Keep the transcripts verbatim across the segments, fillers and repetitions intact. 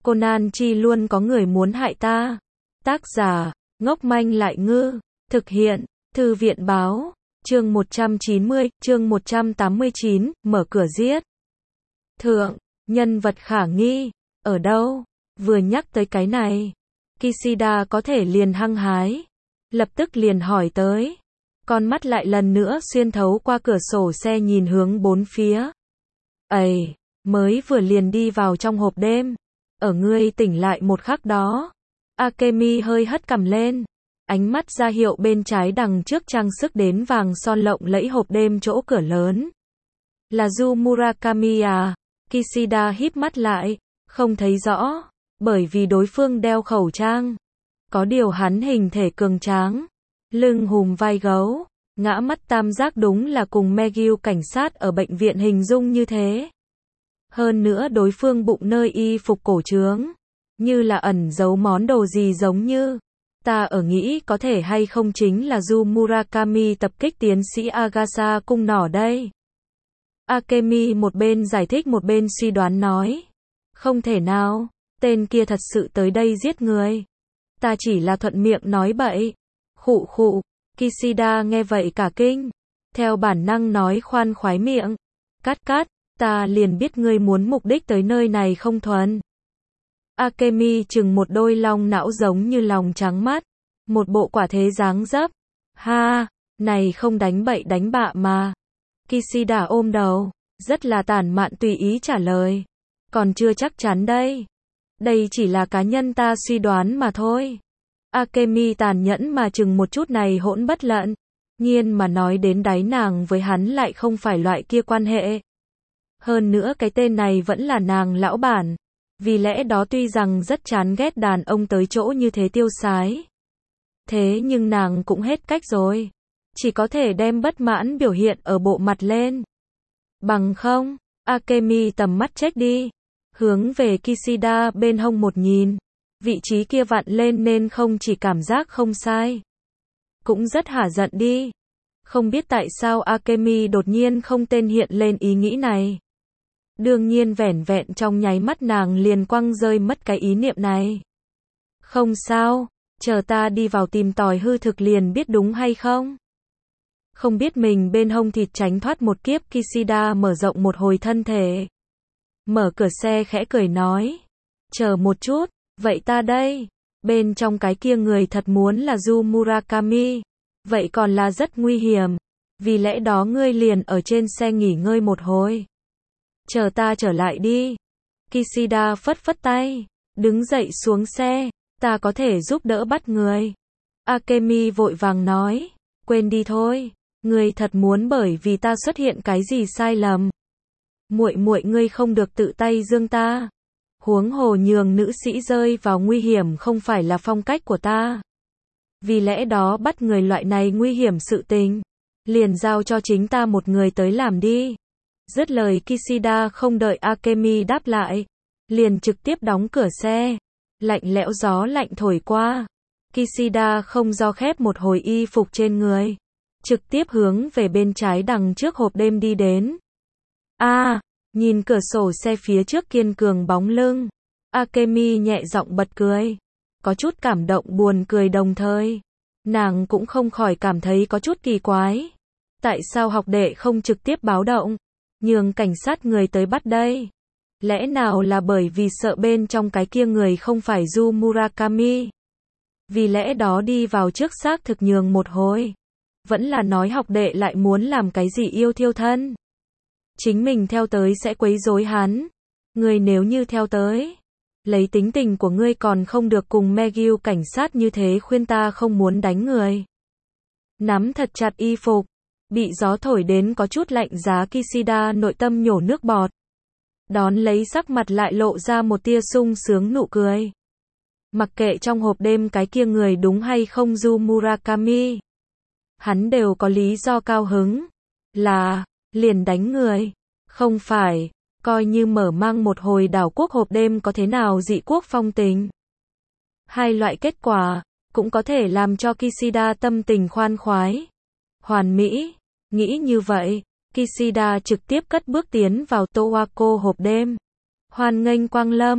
Conan chi luôn có người muốn hại ta. Tác giả, ngốc manh lại ngư. Thực hiện, Thư viện báo. Chương một trăm chín mươi, chương một trăm tám mươi chín, mở cửa giết. Thượng, nhân vật khả nghi, ở đâu? Vừa nhắc tới cái này, Kishida có thể liền hăng hái. Lập tức liền hỏi tới. Con mắt lại lần nữa xuyên thấu qua cửa sổ xe nhìn hướng bốn phía. Ây, mới vừa liền đi vào trong hộp đêm. Ở ngươi tỉnh lại một khắc đó. Akemi hơi hất cằm lên. Ánh mắt ra hiệu bên trái đằng trước trang sức đến vàng son lộng lẫy hộp đêm chỗ cửa lớn. Là Yu Murakami à? Kishida híp mắt lại. Không thấy rõ. Bởi vì đối phương đeo khẩu trang. Có điều hắn hình thể cường tráng. Lưng hùm vai gấu. Ngã mắt tam giác đúng là cùng Megyu cảnh sát ở bệnh viện hình dung như thế. Hơn nữa đối phương bụng nơi y phục cổ trướng. Như là ẩn giấu món đồ gì giống như. Ta ở nghĩ có thể hay không chính là Yu Murakami tập kích tiến sĩ Agasa cung nỏ đây. Akemi một bên giải thích một bên suy đoán nói. Không thể nào, tên kia thật sự tới đây giết người. Ta chỉ là thuận miệng nói bậy. Khụ khụ, Kishida nghe vậy cả kinh. Theo bản năng nói khoan khoái miệng. Cắt cắt, ta liền biết ngươi muốn mục đích tới nơi này không thuần. Akemi chừng một đôi long não giống như lòng trắng mắt. Một bộ quả thế dáng dấp. Ha, này không đánh bậy đánh bạ mà. Kishida ôm đầu. Rất là tản mạn tùy ý trả lời. Còn chưa chắc chắn đây. Đây chỉ là cá nhân ta suy đoán mà thôi. Akemi tàn nhẫn mà chừng một chút này hỗn bất lận. Nhiên mà nói đến đáy nàng với hắn lại không phải loại kia quan hệ. Hơn nữa cái tên này vẫn là nàng lão bản. Vì lẽ đó tuy rằng rất chán ghét đàn ông tới chỗ như thế tiêu sái. Thế nhưng nàng cũng hết cách rồi. Chỉ có thể đem bất mãn biểu hiện ở bộ mặt lên. Bằng không, Akemi tầm mắt chết đi. Hướng về Kishida bên hông một nhìn. Vị trí kia vặn lên nên không chỉ cảm giác không sai. Cũng rất hả giận đi. Không biết tại sao Akemi đột nhiên không tên hiện lên ý nghĩ này. Đương nhiên vẻn vẹn trong nháy mắt nàng liền quăng rơi mất cái ý niệm này. Không sao, chờ ta đi vào tìm tòi hư thực liền biết đúng hay không. Không biết mình bên hông thịt tránh thoát một kiếp Kishida mở rộng một hồi thân thể. Mở cửa xe khẽ cười nói. Chờ một chút, vậy ta đây. Bên trong cái kia người thật muốn là Yu Murakami. Vậy còn là rất nguy hiểm. Vì lẽ đó ngươi liền ở trên xe nghỉ ngơi một hồi. Chờ ta trở lại đi. Kishida phất phất tay. Đứng dậy xuống xe. Ta có thể giúp đỡ bắt người. Akemi vội vàng nói. Quên đi thôi. Ngươi thật muốn bởi vì ta xuất hiện cái gì sai lầm. Muội muội ngươi không được tự tay giương ta. Huống hồ nhường nữ sĩ rơi vào nguy hiểm không phải là phong cách của ta. Vì lẽ đó bắt người loại này nguy hiểm sự tình. Liền giao cho chính ta một người tới làm đi. Dứt lời Kishida không đợi Akemi đáp lại. Liền trực tiếp đóng cửa xe. Lạnh lẽo gió lạnh thổi qua. Kishida không do khép một hồi y phục trên người. Trực tiếp hướng về bên trái đằng trước hộp đêm đi đến. A, à, nhìn cửa sổ xe phía trước kiên cường bóng lưng. Akemi nhẹ giọng bật cười. Có chút cảm động buồn cười đồng thời. Nàng cũng không khỏi cảm thấy có chút kỳ quái. Tại sao học đệ không trực tiếp báo động? Nhường cảnh sát người tới bắt đây. Lẽ nào là bởi vì sợ bên trong cái kia người không phải Yu Murakami? Vì lẽ đó đi vào trước xác thực nhường một hồi. Vẫn là nói học đệ lại muốn làm cái gì yêu thiêu thân. Chính mình theo tới sẽ quấy rối hắn. Ngươi nếu như theo tới. Lấy tính tình của ngươi còn không được cùng Megyu cảnh sát như thế khuyên ta không muốn đánh người. Nắm thật chặt y phục. Bị gió thổi đến có chút lạnh giá Kishida nội tâm nhổ nước bọt. Đón lấy sắc mặt lại lộ ra một tia sung sướng nụ cười. Mặc kệ trong hộp đêm cái kia người đúng hay không Yu Murakami. Hắn đều có lý do cao hứng. Là, liền đánh người. Không phải, coi như mở mang một hồi đảo quốc hộp đêm có thế nào dị quốc phong tình. Hai loại kết quả, cũng có thể làm cho Kishida tâm tình khoan khoái. Hoàn mỹ, nghĩ như vậy, Kishida trực tiếp cất bước tiến vào Towako hộp đêm. Hoan nghênh quang lâm,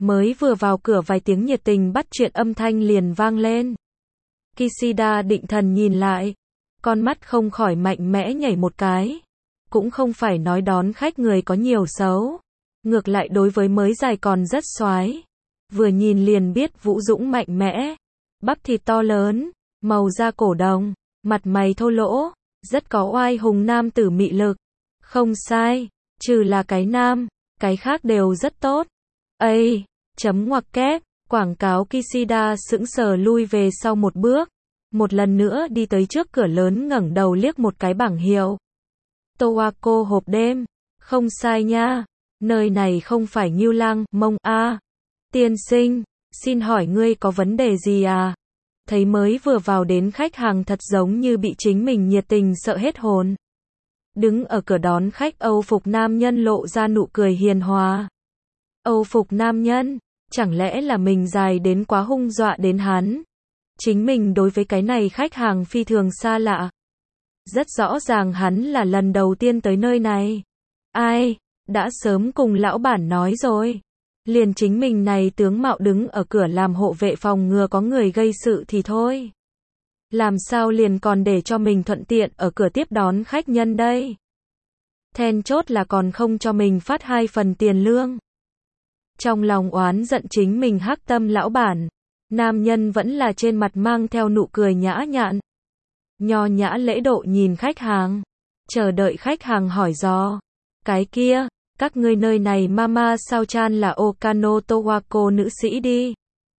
Mới vừa vào cửa vài tiếng nhiệt tình bắt chuyện âm thanh liền vang lên. Kishida định thần nhìn lại. Con mắt không khỏi mạnh mẽ nhảy một cái. Cũng không phải nói đón khách người có nhiều xấu. Ngược lại đối với mới dài còn rất xoái. Vừa nhìn liền biết vũ dũng mạnh mẽ. Bắp thịt to lớn, màu da cổ đồng, mặt mày thô lỗ, rất có oai hùng nam tử mị lực. Không sai, trừ là cái nam, cái khác đều rất tốt. Ây, chấm ngoặc kép, quảng cáo Kishida sững sờ lui về sau một bước. Một lần nữa đi tới trước cửa lớn ngẩng đầu liếc một cái bảng hiệu. Towako hộp đêm, không sai nha, nơi này không phải Ngưu Lang, Mông a. À. Tiên sinh, xin hỏi ngươi có vấn đề gì à? Thấy mới vừa vào đến khách hàng thật giống như bị chính mình nhiệt tình sợ hết hồn. Đứng ở cửa đón khách Âu phục nam nhân lộ ra nụ cười hiền hòa. Âu phục nam nhân, chẳng lẽ là mình dài đến quá hung dọa đến hắn? Chính mình đối với cái này khách hàng phi thường xa lạ. Rất rõ ràng hắn là lần đầu tiên tới nơi này. Ai, đã sớm cùng lão bản nói rồi. Liền chính mình này tướng mạo đứng ở cửa làm hộ vệ phòng ngừa có người gây sự thì thôi. Làm sao liền còn để cho mình thuận tiện ở cửa tiếp đón khách nhân đây? Then chốt là còn không cho mình phát hai phần tiền lương. Trong lòng oán giận chính mình hắc tâm lão bản. Nam nhân vẫn là trên mặt mang theo nụ cười nhã nhặn. Nho nhã lễ độ nhìn khách hàng. Chờ đợi khách hàng hỏi dò. Cái kia, các ngươi nơi này Mama sao chan là Okano Towako nữ sĩ đi.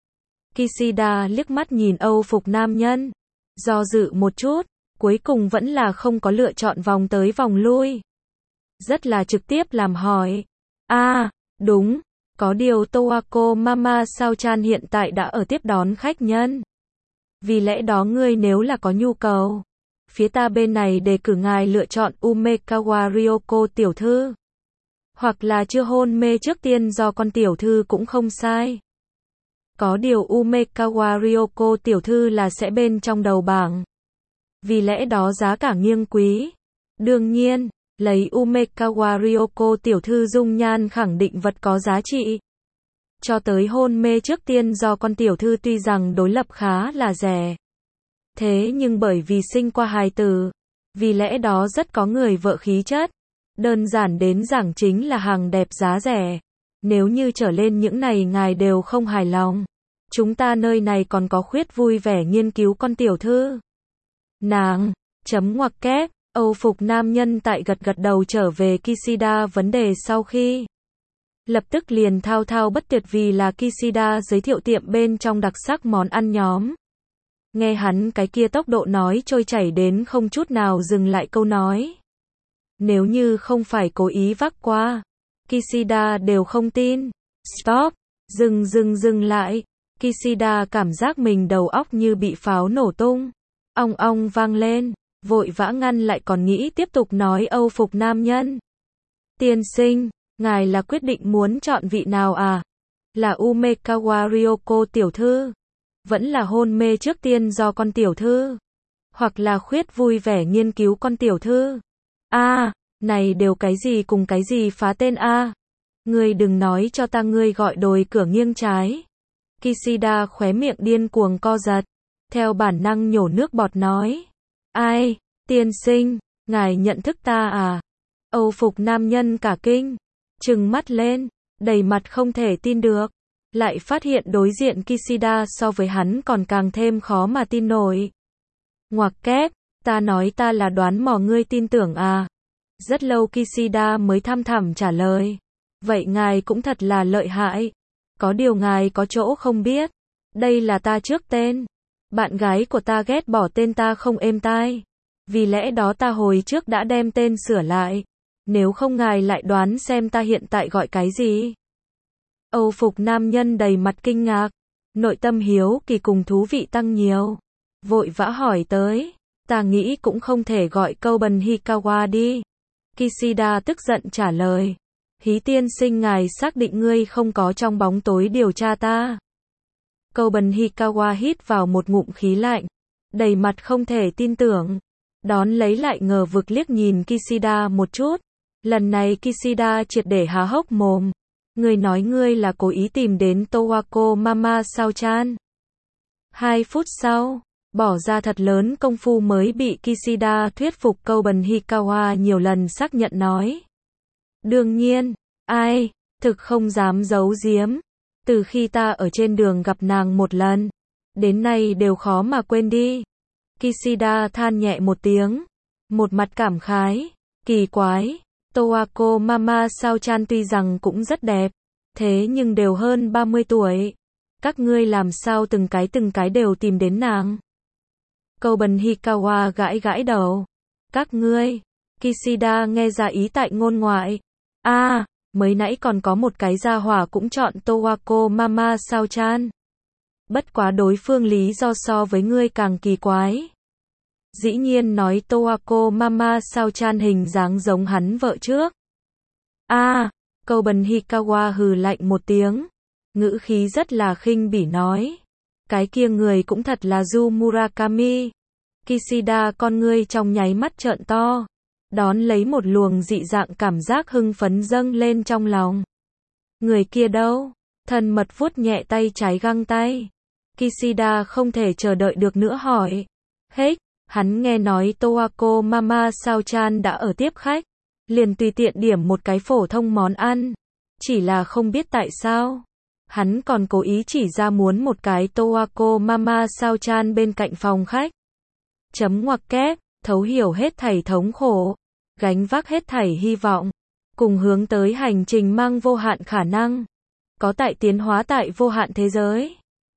Kishida liếc mắt nhìn Âu phục nam nhân. Do dự một chút, cuối cùng vẫn là không có lựa chọn vòng tới vòng lui. Rất là trực tiếp làm hỏi. a à, đúng. Có điều Towako Mama sao chan hiện tại đã ở tiếp đón khách nhân. Vì lẽ đó ngươi nếu là có nhu cầu, phía ta bên này đề cử ngài lựa chọn Umekawa Ryoko tiểu thư. Hoặc là chưa hôn mê trước tiên do con tiểu thư cũng không sai. Có điều Umekawa Ryoko tiểu thư là sẽ bên trong đầu bảng. Vì lẽ đó giá cả nghiêng quý. Đương nhiên, lấy Umekawa Ryoko tiểu thư dung nhan khẳng định vật có giá trị. Cho tới hôn mê trước tiên do con tiểu thư tuy rằng đối lập khá là rẻ. Thế nhưng bởi vì sinh qua hài tử, vì lẽ đó rất có người vợ khí chất. Đơn giản đến giảng chính là hàng đẹp giá rẻ. Nếu như trở lên những này ngài đều không hài lòng. Chúng ta nơi này còn có khuyết vui vẻ nghiên cứu con tiểu thư. Nàng, chấm ngoặc kép, Âu phục nam nhân tại gật gật đầu trở về Kishida vấn đề sau khi. Lập tức liền thao thao bất tuyệt vì là Kishida giới thiệu tiệm bên trong đặc sắc món ăn nhóm. Nghe hắn cái kia tốc độ nói trôi chảy đến không chút nào dừng lại câu nói. Nếu như không phải cố ý vác qua, Kishida đều không tin. Stop, dừng dừng dừng lại. Kishida cảm giác mình đầu óc như bị pháo nổ tung. Ong ong vang lên, vội vã ngăn lại còn nghĩ tiếp tục nói Âu phục nam nhân. Tiên sinh, ngài là quyết định muốn chọn vị nào à? Là Umekawa Ryoko tiểu thư? Vẫn là hôn mê trước tiên do con tiểu thư? Hoặc là khuyết vui vẻ nghiên cứu con tiểu thư? a à, này đều cái gì cùng cái gì phá tên a à? Ngươi đừng nói cho ta ngươi gọi đồi cửa nghiêng trái. Kishida khóe miệng điên cuồng co giật. Theo bản năng nhổ nước bọt nói. Ai, tiên sinh, ngài nhận thức ta à? Âu phục nam nhân cả kinh. Trừng mắt lên, đầy mặt không thể tin được. Lại phát hiện đối diện Kishida so với hắn còn càng thêm khó mà tin nổi. Ngoặc kép, ta nói ta là đoán mò ngươi tin tưởng à? Rất lâu Kishida mới thăm thẳm trả lời. Vậy ngài cũng thật là lợi hại. Có điều ngài có chỗ không biết. Đây là ta trước tên. Bạn gái của ta ghét bỏ tên ta không êm tai. Vì lẽ đó ta hồi trước đã đem tên sửa lại. Nếu không ngài lại đoán xem ta hiện tại gọi cái gì. Âu phục nam nhân đầy mặt kinh ngạc. Nội tâm hiếu kỳ cùng thú vị tăng nhiều. Vội vã hỏi tới. Ta nghĩ cũng không thể gọi câu Bần Hikawa đi. Kishida tức giận trả lời. Hí tiên sinh ngài xác định ngươi không có trong bóng tối điều tra ta. Câu Bần Hikawa hít vào một ngụm khí lạnh. Đầy mặt không thể tin tưởng. Đón lấy lại ngờ vực liếc nhìn Kishida một chút. Lần này Kishida triệt để há hốc mồm. Ngươi nói ngươi là cố ý tìm đến Towako Mama sao chan? Hai phút sau, bỏ ra thật lớn công phu mới bị Kishida thuyết phục, Koben Hikawa nhiều lần xác nhận nói. Đương nhiên, ai, thực không dám giấu giếm. Từ khi ta ở trên đường gặp nàng một lần, đến nay đều khó mà quên đi. Kishida than nhẹ một tiếng, một mặt cảm khái, kỳ quái, Towako Mama sao chan tuy rằng cũng rất đẹp, thế nhưng đều hơn ba mươi tuổi. Các ngươi làm sao từng cái từng cái đều tìm đến nàng? Koben Hikawa gãi gãi đầu. Các ngươi, Kishida nghe ra ý tại ngôn ngoại. A, à, mới nãy còn có một cái gia hỏa cũng chọn Towako Mama sao chan. Bất quá đối phương lý do so với ngươi càng kỳ quái. Dĩ nhiên nói Towako Mama sao chan hình dáng giống hắn vợ trước. A, à, Koben Hikawa hừ lạnh một tiếng, ngữ khí rất là khinh bỉ nói. Cái kia người cũng thật là Yu Murakami. Kishida con ngươi trong nháy mắt trợn to, đón lấy một luồng dị dạng cảm giác hưng phấn dâng lên trong lòng. Người kia đâu? Thân mật vuốt nhẹ tay trái găng tay. Kishida không thể chờ đợi được nữa hỏi. Hết, hắn nghe nói Towako Mama sao chan đã ở tiếp khách, liền tùy tiện điểm một cái phổ thông món ăn. Chỉ là không biết tại sao, hắn còn cố ý chỉ ra muốn một cái Towako Mama sao chan bên cạnh phòng khách. Chấm ngoặc kép, thấu hiểu hết thảy thống khổ, gánh vác hết thảy hy vọng, cùng hướng tới hành trình mang vô hạn khả năng, có tại tiến hóa tại vô hạn thế giới.